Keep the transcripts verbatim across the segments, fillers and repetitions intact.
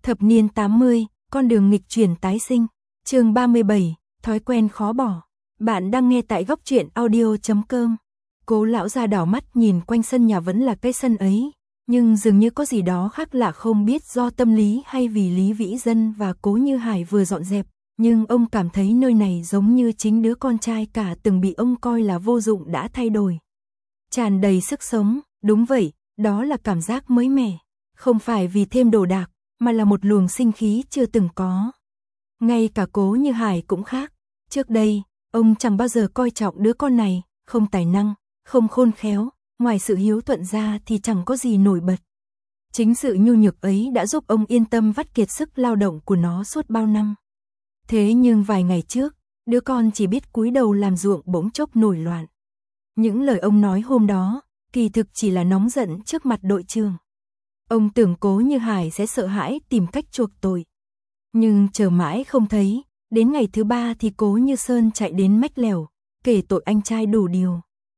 Thập niên tám mươi, con đường nghịch chuyển tái sinh. Chương ba mươi bảy, thói quen khó bỏ. Bạn đang nghe tại góc truyện audio chấm com. Cố lão già đảo mắt nhìn quanh sân nhà vẫn là cái sân ấy, nhưng dường như có gì đó khác lạ, không biết do tâm lý hay vì Lý Vĩ Dân và Cố Như Hải vừa dọn dẹp, nhưng ông cảm thấy nơi này giống như chính đứa con trai cả từng bị ông coi là vô dụng đã thay đổi. Tràn đầy sức sống, đúng vậy, đó là cảm giác mới mẻ, không phải vì thêm đồ đạc, mà là một luồng sinh khí chưa từng có. Ngay cả Cố Như Hải cũng khác, trước đây, ông chẳng bao giờ coi trọng đứa con này, không tài năng, không khôn khéo, ngoài sự hiếu thuận ra thì chẳng có gì nổi bật. Chính sự nhu nhược ấy đã giúp ông yên tâm vắt kiệt sức lao động của nó suốt bao năm. Thế nhưng vài ngày trước, đứa con chỉ biết cúi đầu làm ruộng bỗng chốc nổi loạn. Những lời ông nói hôm đó, kỳ thực chỉ là nóng giận trước mặt đội trưởng. Ông tưởng Cố Như Hải sẽ sợ hãi tìm cách chuộc tội. Nhưng chờ mãi không thấy, đến ngày thứ ba thì Cố Như Sơn chạy đến mách lèo, kể tội anh trai đủ điều.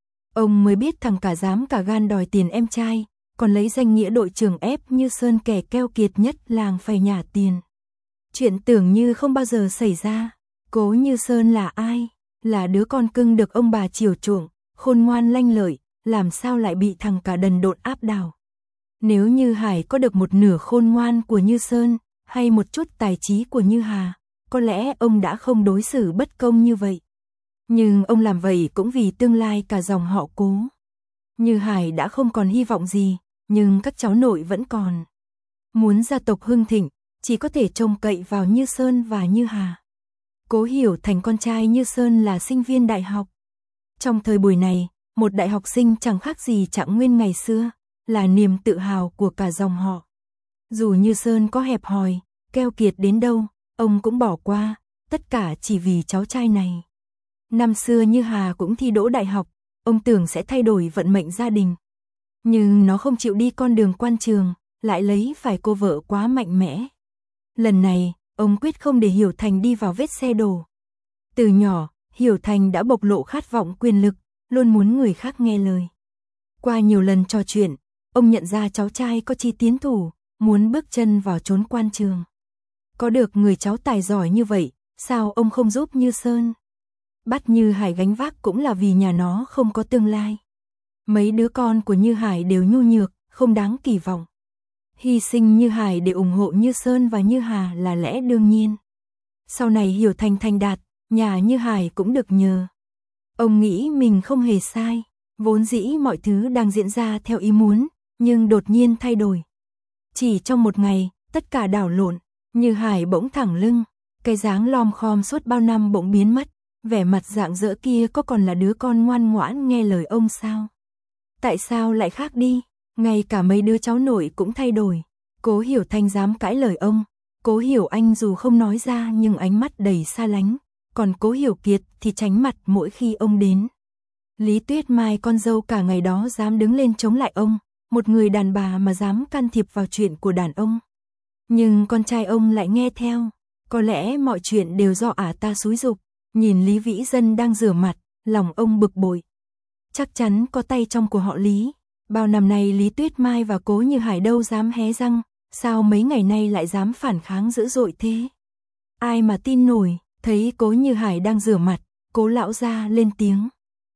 Ông mới biết thằng cả dám cả gan đòi tiền em trai, còn lấy danh nghĩa đội trưởng ép Như Sơn kẻ keo kiệt nhất làng phải nhả tiền. Chuyện tưởng như không bao giờ xảy ra. Cố Như Sơn là ai? Là đứa con cưng được ông bà chiều chuộng, khôn ngoan lanh lợi, làm sao lại bị thằng cả đần độn áp đảo. Nếu Như Hải có được một nửa khôn ngoan của Như Sơn, hay một chút tài trí của Như Hà, có lẽ ông đã không đối xử bất công như vậy. Nhưng ông làm vậy cũng vì tương lai cả dòng họ Cố. Như Hải đã không còn hy vọng gì, nhưng các cháu nội vẫn còn. Muốn gia tộc hưng thịnh, chỉ có thể trông cậy vào Như Sơn và Như Hà. Cố Hiểu Thành con trai Như Sơn là sinh viên đại học. Trong thời buổi này, một đại học sinh chẳng khác gì Trạng Nguyên ngày xưa, là niềm tự hào của cả dòng họ. Dù Như Sơn có hẹp hòi, keo kiệt đến đâu, ông cũng bỏ qua, tất cả chỉ vì cháu trai này. Năm xưa Như Hà cũng thi đỗ đại học, ông tưởng sẽ thay đổi vận mệnh gia đình. Nhưng nó không chịu đi con đường quan trường, lại lấy phải cô vợ quá mạnh mẽ. Lần này, ông quyết không để Hiểu Thành đi vào vết xe đổ. Từ nhỏ, Hiểu Thành đã bộc lộ khát vọng quyền lực, luôn muốn người khác nghe lời. Qua nhiều lần trò chuyện, ông nhận ra cháu trai có chí tiến thủ, muốn bước chân vào chốn quan trường. Có được người cháu tài giỏi như vậy, sao ông không giúp Như Sơn? Bắt Như Hải gánh vác cũng là vì nhà nó không có tương lai. Mấy đứa con của Như Hải đều nhu nhược, không đáng kỳ vọng. Hy sinh Như Hải để ủng hộ Như Sơn và Như Hà là lẽ đương nhiên. Sau này Hiểu Thành thành đạt, nhà Như Hải cũng được nhờ. Ông nghĩ mình không hề sai, vốn dĩ mọi thứ đang diễn ra theo ý muốn, nhưng đột nhiên thay đổi. Chỉ trong một ngày, tất cả đảo lộn, Như Hải bỗng thẳng lưng, cái dáng lom khom suốt bao năm bỗng biến mất, vẻ mặt rạng rỡ kia có còn là đứa con ngoan ngoãn nghe lời ông sao? Tại sao lại khác đi? Ngay cả mấy đứa cháu nội cũng thay đổi. Cố Hiểu Thành dám cãi lời ông, Cố Hiểu Anh dù không nói ra nhưng ánh mắt đầy xa lánh, còn Cố Hiểu Kiệt thì tránh mặt mỗi khi ông đến. Lý Tuyết Mai con dâu cả ngày đó dám đứng lên chống lại ông, một người đàn bà mà dám can thiệp vào chuyện của đàn ông. Nhưng con trai ông lại nghe theo, có lẽ mọi chuyện đều do ả ta xúi giục. Nhìn Lý Vĩ Dân đang rửa mặt, lòng ông bực bội. Chắc chắn có tay trong của họ Lý. Bao năm nay Lý Tuyết Mai và Cố Như Hải đâu dám hé răng, sao mấy ngày nay lại dám phản kháng dữ dội thế? Ai mà tin nổi? Thấy Cố Như Hải đang rửa mặt, Cố lão gia lên tiếng.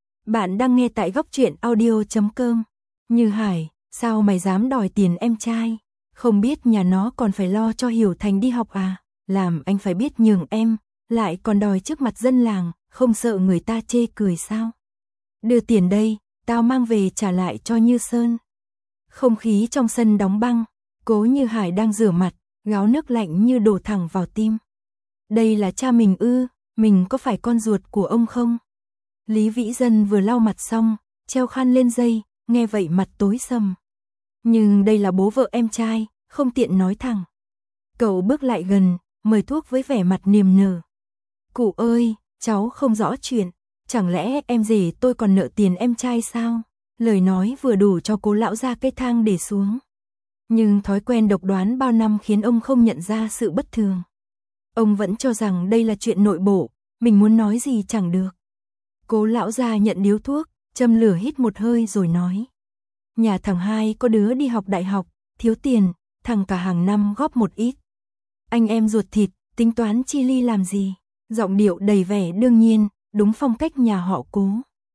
Bạn đang nghe tại góc truyện audio chấm com. Như Hải, sao mày dám đòi tiền em trai? Không biết nhà nó còn phải lo cho Hiểu Thành đi học à? Làm anh phải biết nhường em, lại còn đòi trước mặt dân làng, không sợ người ta chê cười sao? Đưa tiền đây, tao mang về trả lại cho Như Sơn. Không khí trong sân đóng băng, Cố Như Hải đang rửa mặt, gáo nước lạnh như đổ thẳng vào tim. Đây là cha mình ư, mình có phải con ruột của ông không? Lý Vĩ Dân vừa lau mặt xong, treo khăn lên dây, nghe vậy mặt tối sầm. Nhưng đây là bố vợ em trai, không tiện nói thẳng. Cậu bước lại gần, mời thuốc với vẻ mặt niềm nở. Cụ ơi, cháu không rõ chuyện, chẳng lẽ em rể tôi còn nợ tiền em trai sao? Lời nói vừa đủ cho Cố lão ra cây thang để xuống. Nhưng thói quen độc đoán bao năm khiến ông không nhận ra sự bất thường. Ông vẫn cho rằng đây là chuyện nội bộ, mình muốn nói gì chẳng được. Cố lão ra nhận điếu thuốc, châm lửa hít một hơi rồi nói. Nhà thằng hai có đứa đi học đại học, thiếu tiền, thằng cả hàng năm góp một ít, Anh em ruột thịt, tính toán chi ly làm gì? Giọng điệu đầy vẻ đương nhiên, đúng phong cách nhà họ Cố.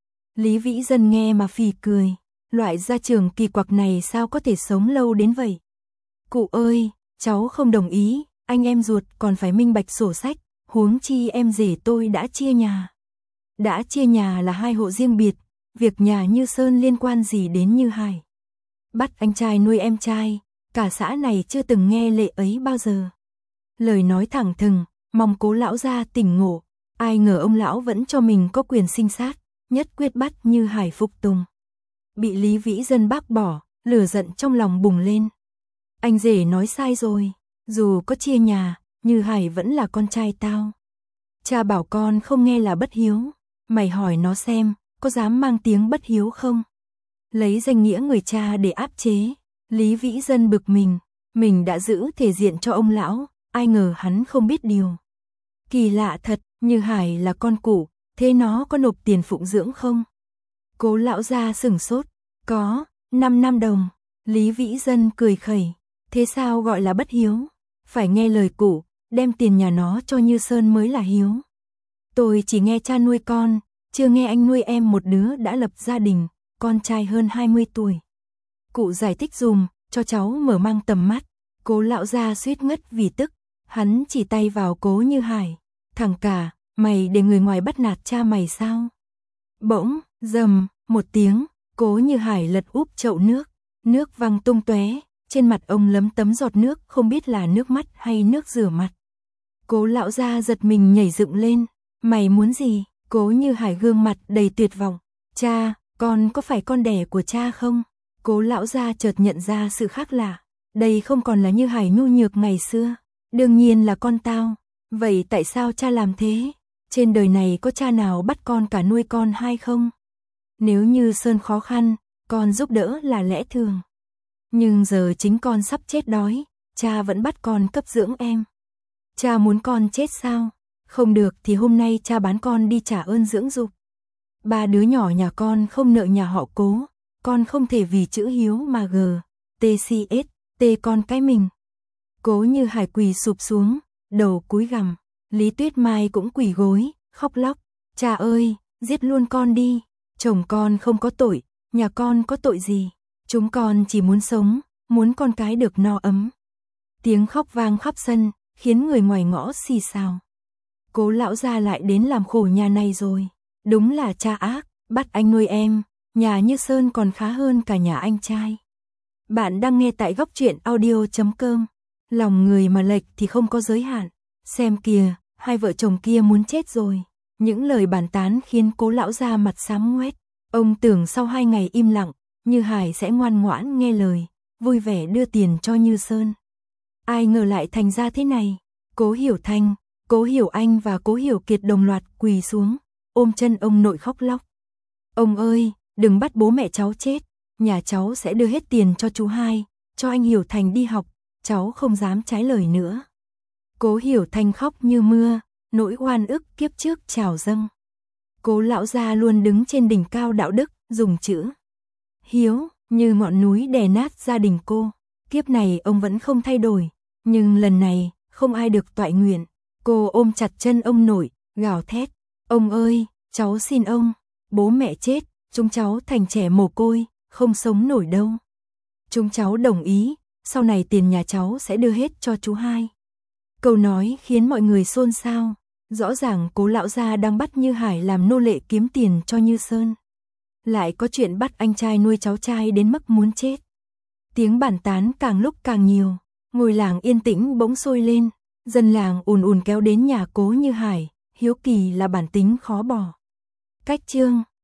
Lý Vĩ Dân nghe mà phì cười, loại gia trưởng kỳ quặc này sao có thể sống lâu đến vậy? Cụ ơi, cháu không đồng ý, anh em ruột còn phải minh bạch sổ sách, huống chi em rể tôi đã chia nhà. Đã chia nhà là hai hộ riêng biệt, việc nhà Như Sơn liên quan gì đến Như Hải? Bắt anh trai nuôi em trai, cả xã này chưa từng nghe lệ ấy bao giờ. Lời nói thẳng thừng, mong Cố lão gia tỉnh ngộ, ai ngờ ông lão vẫn cho mình có quyền sinh sát, nhất quyết bắt Như Hải phục tùng. Bị Lý Vĩ Dân bác bỏ, lửa giận trong lòng bùng lên. Anh rể nói sai rồi, dù có chia nhà, Như Hải vẫn là con trai tao. Cha bảo con không nghe là bất hiếu, mày hỏi nó xem, có dám mang tiếng bất hiếu không? Lấy danh nghĩa người cha để áp chế, Lý Vĩ Dân bực mình, mình đã giữ thể diện cho ông lão, ai ngờ hắn không biết điều. Kỳ lạ thật, Như Hải là con cụ, thế nó có nộp tiền phụng dưỡng không? Cố lão gia sửng sốt, có, năm năm đồng. Lý Vĩ Dân cười khẩy, thế sao gọi là bất hiếu? Phải nghe lời cụ, đem tiền nhà nó cho Như Sơn mới là hiếu. Tôi chỉ nghe cha nuôi con, chưa nghe anh nuôi em một đứa đã lập gia đình, con trai hơn hai mươi tuổi. Cụ giải thích dùm, cho cháu mở mang tầm mắt. Cố lão gia suýt ngất vì tức, hắn chỉ tay vào Cố Như Hải. Thằng cả, mày để người ngoài bắt nạt cha mày sao? Bỗng, rầm, một tiếng, Cố Như Hải lật úp chậu nước, nước văng tung tóe, trên mặt ông lấm tấm giọt nước không biết là nước mắt hay nước rửa mặt. Cố lão gia giật mình nhảy dựng lên, mày muốn gì? Cố Như Hải gương mặt đầy tuyệt vọng, cha, con có phải con đẻ của cha không? Cố lão gia chợt nhận ra sự khác lạ, đây không còn là Như Hải nhu nhược ngày xưa, đương nhiên là con tao. Vậy tại sao cha làm thế? Trên đời này có cha nào bắt con cả nuôi con hai không? Nếu Như Sơn khó khăn, con giúp đỡ là lẽ thường. Nhưng giờ chính con sắp chết đói, cha vẫn bắt con cấp dưỡng em. Cha muốn con chết sao? Không được thì hôm nay cha bán con đi trả ơn dưỡng dục. Ba đứa nhỏ nhà con không nợ nhà họ Cố, con không thể vì chữ hiếu mà gờ, tê xê ét, tê con cái mình. Cố Như Hải quỳ sụp xuống, đầu cúi gằm, Lý Tuyết Mai cũng quỳ gối, khóc lóc, cha ơi, giết luôn con đi, chồng con không có tội, nhà con có tội gì, chúng con chỉ muốn sống, muốn con cái được no ấm. Tiếng khóc vang khắp sân, khiến người ngoài ngõ xì xào. Cố lão gia lại đến làm khổ nhà này rồi, đúng là cha ác, bắt anh nuôi em, nhà Như Sơn còn khá hơn cả nhà anh trai. Bạn đang nghe tại góc truyện audio chấm com, lòng người mà lệch thì không có giới hạn. Xem kìa, hai vợ chồng kia muốn chết rồi. Những lời bàn tán khiến Cố lão gia mặt xám ngoét. Ông tưởng sau hai ngày im lặng, Như Hải sẽ ngoan ngoãn nghe lời, vui vẻ đưa tiền cho Như Sơn. Ai ngờ lại thành ra thế này. Cố Hiểu Thanh, Cố Hiểu Anh và Cố Hiểu Kiệt đồng loạt quỳ xuống, ôm chân ông nội khóc lóc. Ông ơi, đừng bắt bố mẹ cháu chết, nhà cháu sẽ đưa hết tiền cho chú hai, cho anh Hiểu Thành đi học, cháu không dám trái lời nữa. Cố Hiểu Thanh khóc như mưa, nỗi oan ức kiếp trước trào dâng. Cố lão gia luôn đứng trên đỉnh cao đạo đức, dùng chữ hiếu như ngọn núi đè nát gia đình cô. Kiếp này ông vẫn không thay đổi, nhưng lần này không ai được toại nguyện. Cô ôm chặt chân ông nội, gào thét, ông ơi, cháu xin ông, bố mẹ chết, chúng cháu thành trẻ mồ côi, không sống nổi đâu. Chúng cháu đồng ý, sau này tiền nhà cháu sẽ đưa hết cho chú hai. Câu nói khiến mọi người xôn xao, rõ ràng Cố lão gia đang bắt Như Hải làm nô lệ kiếm tiền cho Như Sơn. Lại có chuyện bắt anh trai nuôi cháu trai đến mức muốn chết. Tiếng bàn tán càng lúc càng nhiều, ngôi làng yên tĩnh bỗng sôi lên, dân làng ùn ùn kéo đến nhà Cố Như Hải, hiếu kỳ là bản tính khó bỏ. Cách chương